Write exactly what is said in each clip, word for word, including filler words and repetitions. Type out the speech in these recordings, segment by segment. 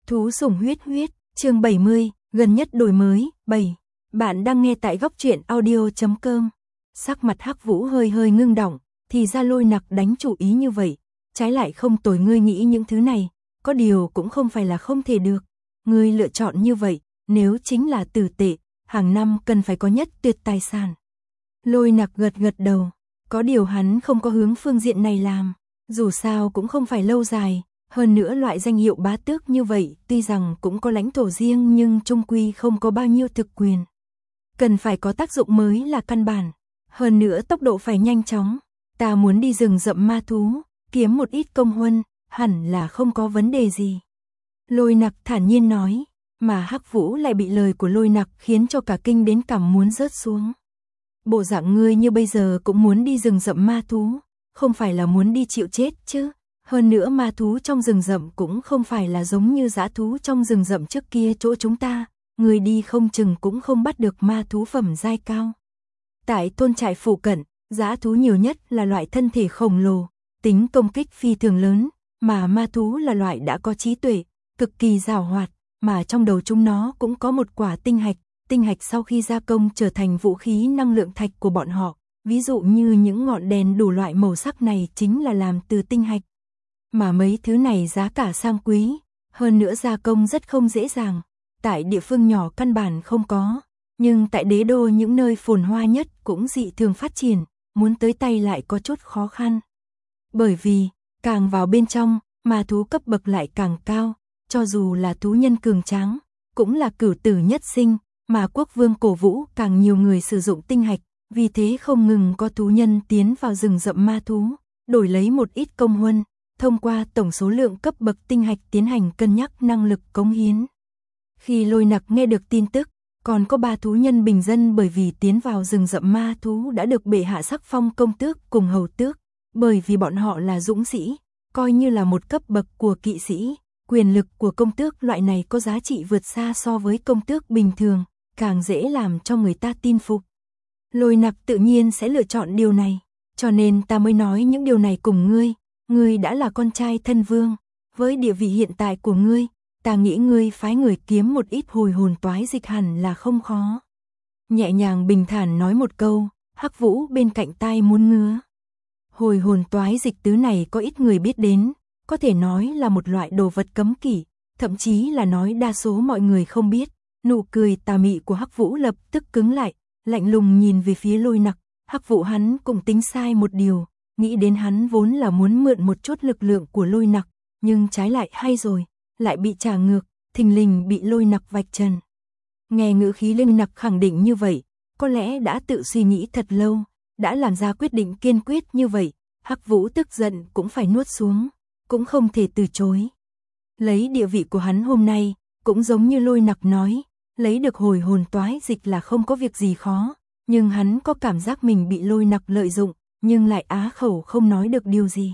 Thú sủng huyết huyết, chương bảy mươi, gần nhất đổi mới, bảy. Bạn đang nghe tại góc truyện audio chấm com. Sắc mặt Hắc Vũ hơi hơi ngưng đọng, thì ra Lôi Nặc đánh chủ ý như vậy, trái lại không tồi. Ngươi nghĩ những thứ này, có điều cũng không phải là không thể được. Ngươi lựa chọn như vậy, nếu chính là tử tệ, hàng năm cần phải có nhất tuyệt tài sản. Lôi Nặc gật gật đầu, có điều hắn không có hướng phương diện này làm, dù sao cũng không phải lâu dài. Hơn nữa loại danh hiệu bá tước như vậy tuy rằng cũng có lãnh thổ riêng nhưng chung quy không có bao nhiêu thực quyền. Cần phải có tác dụng mới là căn bản. Hơn nữa tốc độ phải nhanh chóng. Ta muốn đi rừng rậm ma thú, kiếm một ít công huân, hẳn là không có vấn đề gì. Lôi Nặc thản nhiên nói, mà Hắc Vũ lại bị lời của Lôi Nặc khiến cho cả kinh đến cằm muốn rớt xuống. Bộ dạng ngươi như bây giờ cũng muốn đi rừng rậm ma thú, không phải là muốn đi chịu chết chứ? Hơn nữa ma thú trong rừng rậm cũng không phải là giống như dã thú trong rừng rậm trước kia chỗ chúng ta, người đi không chừng cũng không bắt được ma thú phẩm giai cao. Tại thôn trại phụ cận, dã thú nhiều nhất là loại thân thể khổng lồ, tính công kích phi thường lớn, mà ma thú là loại đã có trí tuệ, cực kỳ giàu hoạt, mà trong đầu chúng nó cũng có một quả tinh hạch, tinh hạch sau khi gia công trở thành vũ khí năng lượng thạch của bọn họ, ví dụ như những ngọn đèn đủ loại màu sắc này chính là làm từ tinh hạch. Mà mấy thứ này giá cả sang quý, hơn nữa gia công rất không dễ dàng, tại địa phương nhỏ căn bản không có, nhưng tại đế đô những nơi phồn hoa nhất cũng dị thường phát triển, muốn tới tay lại có chút khó khăn. Bởi vì, càng vào bên trong, ma thú cấp bậc lại càng cao, cho dù là thú nhân cường tráng, cũng là cửu tử nhất sinh, mà quốc vương cổ vũ càng nhiều người sử dụng tinh hạch, vì thế không ngừng có thú nhân tiến vào rừng rậm ma thú, đổi lấy một ít công huân. Thông qua tổng số lượng cấp bậc tinh hạch tiến hành cân nhắc năng lực cống hiến. Khi Lôi Nặc nghe được tin tức, còn có ba thú nhân bình dân bởi vì tiến vào rừng rậm ma thú đã được bệ hạ sắc phong công tước cùng hầu tước, bởi vì bọn họ là dũng sĩ, coi như là một cấp bậc của kỵ sĩ, quyền lực của công tước loại này có giá trị vượt xa so với công tước bình thường, càng dễ làm cho người ta tin phục. Lôi Nặc tự nhiên sẽ lựa chọn điều này, cho nên ta mới nói những điều này cùng ngươi. Ngươi đã là con trai thân vương, với địa vị hiện tại của ngươi, ta nghĩ ngươi phái người kiếm một ít hồi hồn toái dịch hẳn là không khó. Nhẹ nhàng bình thản nói một câu, Hắc Vũ bên cạnh tai muốn ngứa. Hồi hồn toái dịch tứ này có ít người biết đến, có thể nói là một loại đồ vật cấm kỵ, thậm chí là nói đa số mọi người không biết. Nụ cười tà mị của Hắc Vũ lập tức cứng lại, lạnh lùng nhìn về phía Lôi Nặc. Hắc Vũ hắn cũng tính sai một điều. Nghĩ đến hắn vốn là muốn mượn một chút lực lượng của Lôi Nặc, nhưng trái lại hay rồi, lại bị trả ngược, thình lình bị Lôi Nặc vạch trần. Nghe ngữ khí Lôi Nặc khẳng định như vậy, có lẽ đã tự suy nghĩ thật lâu, đã làm ra quyết định kiên quyết như vậy, Hắc Vũ tức giận cũng phải nuốt xuống, cũng không thể từ chối. Lấy địa vị của hắn hôm nay, cũng giống như Lôi Nặc nói, lấy được hồi hồn toái dịch là không có việc gì khó, nhưng hắn có cảm giác mình bị Lôi Nặc lợi dụng, nhưng lại á khẩu không nói được điều gì.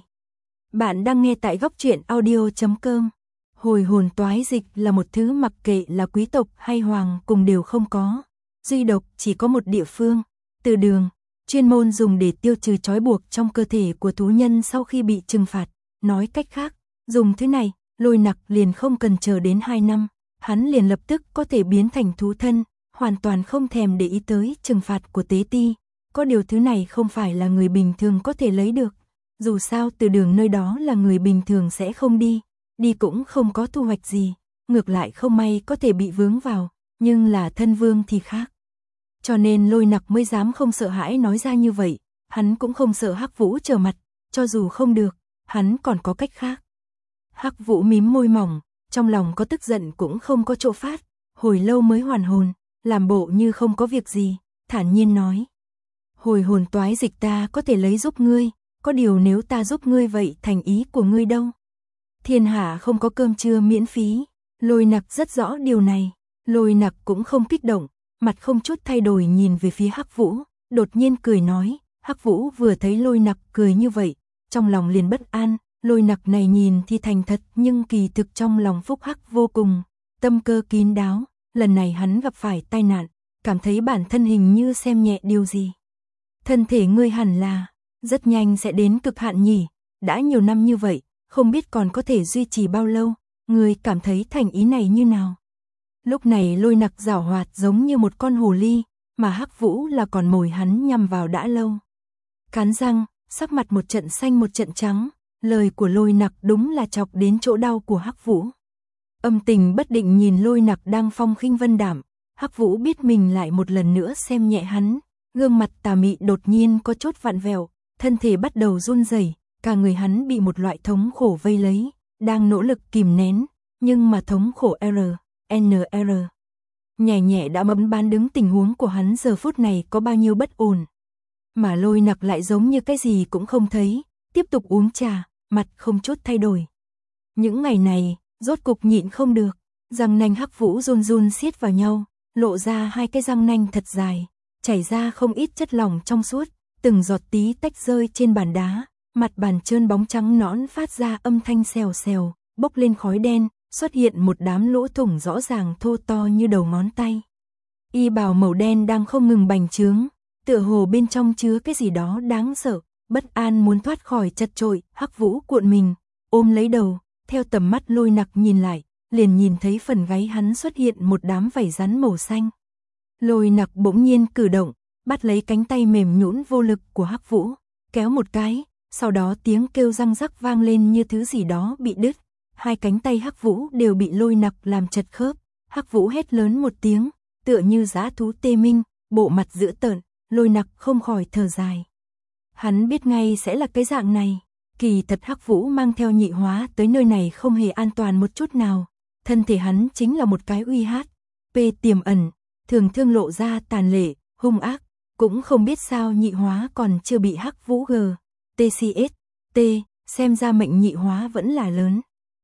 Bạn đang nghe tại góc truyện audio chấm com. Hồi hồn toái dịch là một thứ mặc kệ là quý tộc hay hoàng cùng đều không có. Duy độc chỉ có một địa phương, từ đường, chuyên môn dùng để tiêu trừ trói buộc trong cơ thể của thú nhân sau khi bị trừng phạt. Nói cách khác, dùng thứ này, Lôi Nặc liền không cần chờ đến hai năm, hắn liền lập tức có thể biến thành thú thân, hoàn toàn không thèm để ý tới trừng phạt của tế ti. Có điều thứ này không phải là người bình thường có thể lấy được, dù sao từ đường nơi đó là người bình thường sẽ không đi, đi cũng không có thu hoạch gì, ngược lại không may có thể bị vướng vào, nhưng là thân vương thì khác. Cho nên Lôi Nặc mới dám không sợ hãi nói ra như vậy, hắn cũng không sợ Hắc Vũ trở mặt, cho dù không được, hắn còn có cách khác. Hắc Vũ mím môi mỏng, trong lòng có tức giận cũng không có chỗ phát, hồi lâu mới hoàn hồn, làm bộ như không có việc gì, thản nhiên nói. Hồi hồn toái dịch ta có thể lấy giúp ngươi, có điều nếu ta giúp ngươi vậy thành ý của ngươi đâu. Thiên hạ không có cơm trưa miễn phí, Lôi Nặc rất rõ điều này, Lôi Nặc cũng không kích động, mặt không chút thay đổi nhìn về phía Hắc Vũ, đột nhiên cười nói, Hắc Vũ vừa thấy Lôi Nặc cười như vậy, trong lòng liền bất an, Lôi Nặc này nhìn thì thành thật nhưng kỳ thực trong lòng phúc hắc vô cùng, tâm cơ kín đáo, lần này hắn gặp phải tai nạn, cảm thấy bản thân hình như xem nhẹ điều gì. Thân thể ngươi hẳn là rất nhanh sẽ đến cực hạn nhỉ, đã nhiều năm như vậy, không biết còn có thể duy trì bao lâu, ngươi cảm thấy thành ý này như nào? Lúc này Lôi Nặc giảo hoạt giống như một con hồ ly, mà Hắc Vũ là con mồi hắn nhằm vào đã lâu. Cắn răng, sắc mặt một trận xanh một trận trắng, lời của Lôi Nặc đúng là chọc đến chỗ đau của Hắc Vũ. Âm tình bất định nhìn Lôi Nặc đang phong khinh vân đạm, Hắc Vũ biết mình lại một lần nữa xem nhẹ hắn, gương mặt tà mị đột nhiên có chút vặn vẹo, thân thể bắt đầu run rẩy, cả người hắn bị một loại thống khổ vây lấy, đang nỗ lực kìm nén, nhưng mà thống khổ R, N R. Nhẹ nhẹ đã bấm bán đứng tình huống của hắn giờ phút này có bao nhiêu bất ổn. Mà Lôi Nặc lại giống như cái gì cũng không thấy, tiếp tục uống trà, mặt không chút thay đổi. Những ngày này, rốt cục nhịn không được, răng nanh Hắc Vũ run run siết vào nhau, lộ ra hai cái răng nanh thật dài, chảy ra không ít chất lỏng trong suốt, từng giọt tí tách rơi trên bàn đá, mặt bàn trơn bóng trắng nõn phát ra âm thanh xèo xèo, bốc lên khói đen, xuất hiện một đám lỗ thủng rõ ràng thô to như đầu ngón tay. Y bào màu đen đang không ngừng bành trướng, tựa hồ bên trong chứa cái gì đó đáng sợ, bất an muốn thoát khỏi chật chội. Hắc Vũ cuộn mình, ôm lấy đầu, theo tầm mắt Lôi Nặc nhìn lại, liền nhìn thấy phần gáy hắn xuất hiện một đám vảy rắn màu xanh. Lôi Nặc bỗng nhiên cử động, bắt lấy cánh tay mềm nhũn vô lực của Hắc Vũ, kéo một cái, sau đó tiếng kêu răng rắc vang lên như thứ gì đó bị đứt. Hai cánh tay Hắc Vũ đều bị Lôi Nặc làm chật khớp, Hắc Vũ hét lớn một tiếng, tựa như dã thú tê minh, bộ mặt dữ tợn, Lôi Nặc không khỏi thở dài. Hắn biết ngay sẽ là cái dạng này, kỳ thật Hắc Vũ mang theo nhị hóa tới nơi này không hề an toàn một chút nào, thân thể hắn chính là một cái uy hát, p tiềm ẩn, thường thương lộ ra tàn lệ, hung ác, cũng không biết sao nhị hóa còn chưa bị Hắc Vũ g, tcs, t, xem ra mệnh nhị hóa vẫn là lớn.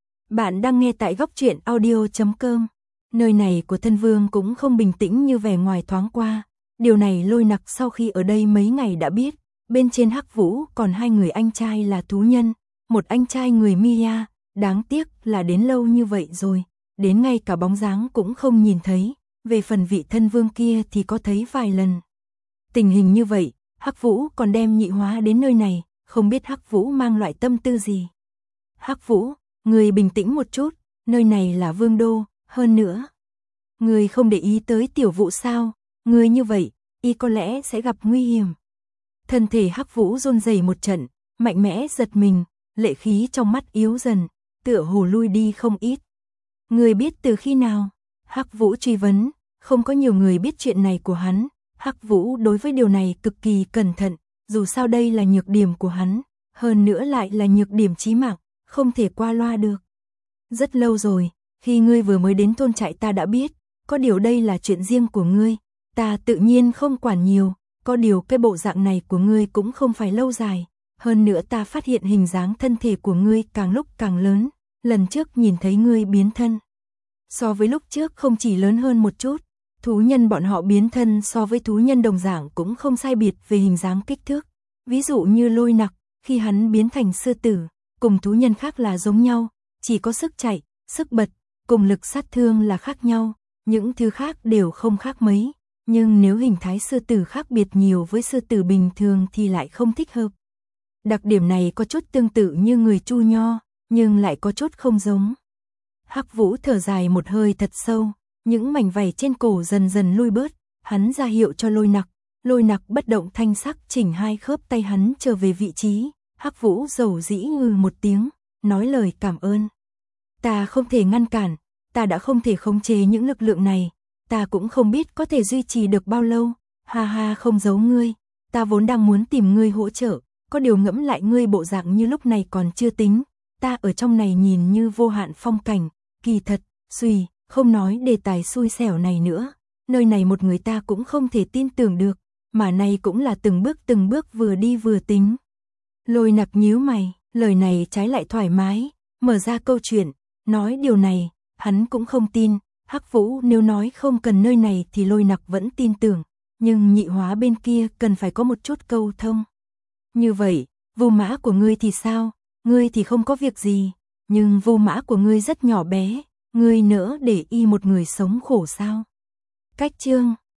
Bạn đang nghe tại góc truyện audio chấm com. Nơi này của thân vương cũng không bình tĩnh như vẻ ngoài thoáng qua. Điều này Lôi Nặc sau khi ở đây mấy ngày đã biết. Bên trên Hắc Vũ còn hai người anh trai là thú nhân, một anh trai người Mia, đáng tiếc là đến lâu như vậy rồi, đến ngay cả bóng dáng cũng không nhìn thấy. Về phần vị thân vương kia thì có thấy vài lần. Tình hình như vậy, Hắc Vũ còn đem nhị hóa đến nơi này, không biết Hắc Vũ mang loại tâm tư gì. Hắc Vũ, người bình tĩnh một chút, nơi này là vương đô, hơn nữa. Người không để ý tới tiểu Vũ sao, người như vậy, y có lẽ sẽ gặp nguy hiểm. Thân thể Hắc Vũ run rẩy một trận, mạnh mẽ giật mình, lệ khí trong mắt yếu dần, tựa hồ lui đi không ít. Người biết từ khi nào? Hắc Vũ truy vấn, không có nhiều người biết chuyện này của hắn. Hắc Vũ đối với điều này cực kỳ cẩn thận, dù sao đây là nhược điểm của hắn, hơn nữa lại là nhược điểm chí mạng, không thể qua loa được. Rất lâu rồi, khi ngươi vừa mới đến thôn trại ta đã biết, có điều đây là chuyện riêng của ngươi, ta tự nhiên không quản nhiều, có điều cái bộ dạng này của ngươi cũng không phải lâu dài, hơn nữa ta phát hiện hình dáng thân thể của ngươi càng lúc càng lớn, lần trước nhìn thấy ngươi biến thân. So với lúc trước không chỉ lớn hơn một chút, thú nhân bọn họ biến thân so với thú nhân đồng dạng cũng không sai biệt về hình dáng kích thước. Ví dụ như Lôi Nặc, khi hắn biến thành sư tử, cùng thú nhân khác là giống nhau, chỉ có sức chạy, sức bật, cùng lực sát thương là khác nhau, những thứ khác đều không khác mấy. Nhưng nếu hình thái sư tử khác biệt nhiều với sư tử bình thường thì lại không thích hợp. Đặc điểm này có chút tương tự như người Chu Nho, nhưng lại có chút không giống. Hắc Vũ thở dài một hơi thật sâu, những mảnh vảy trên cổ dần dần lui bớt, hắn ra hiệu cho Lôi Nặc, Lôi Nặc bất động thanh sắc chỉnh hai khớp tay hắn trở về vị trí. Hắc Vũ dầu dĩ ngừ một tiếng, nói lời cảm ơn. Ta không thể ngăn cản, ta đã không thể khống chế những lực lượng này, ta cũng không biết có thể duy trì được bao lâu. Ha ha, không giấu ngươi, ta vốn đang muốn tìm ngươi hỗ trợ, có điều ngẫm lại ngươi bộ dạng như lúc này còn chưa tính, ta ở trong này nhìn như vô hạn phong cảnh, kỳ thật, suy, không nói đề tài xui xẻo này nữa, nơi này một người ta cũng không thể tin tưởng được, mà nay cũng là từng bước từng bước vừa đi vừa tính. Lôi Nặc nhíu mày, lời này trái lại thoải mái, mở ra câu chuyện, nói điều này, hắn cũng không tin. Hắc Vũ nếu nói không cần nơi này thì Lôi Nặc vẫn tin tưởng, nhưng nhị hóa bên kia cần phải có một chút câu thông. Như vậy, vô mã của ngươi thì sao? Ngươi thì không có việc gì, nhưng vô mã của ngươi rất nhỏ bé, ngươi nỡ để y một người sống khổ sao? Cách chương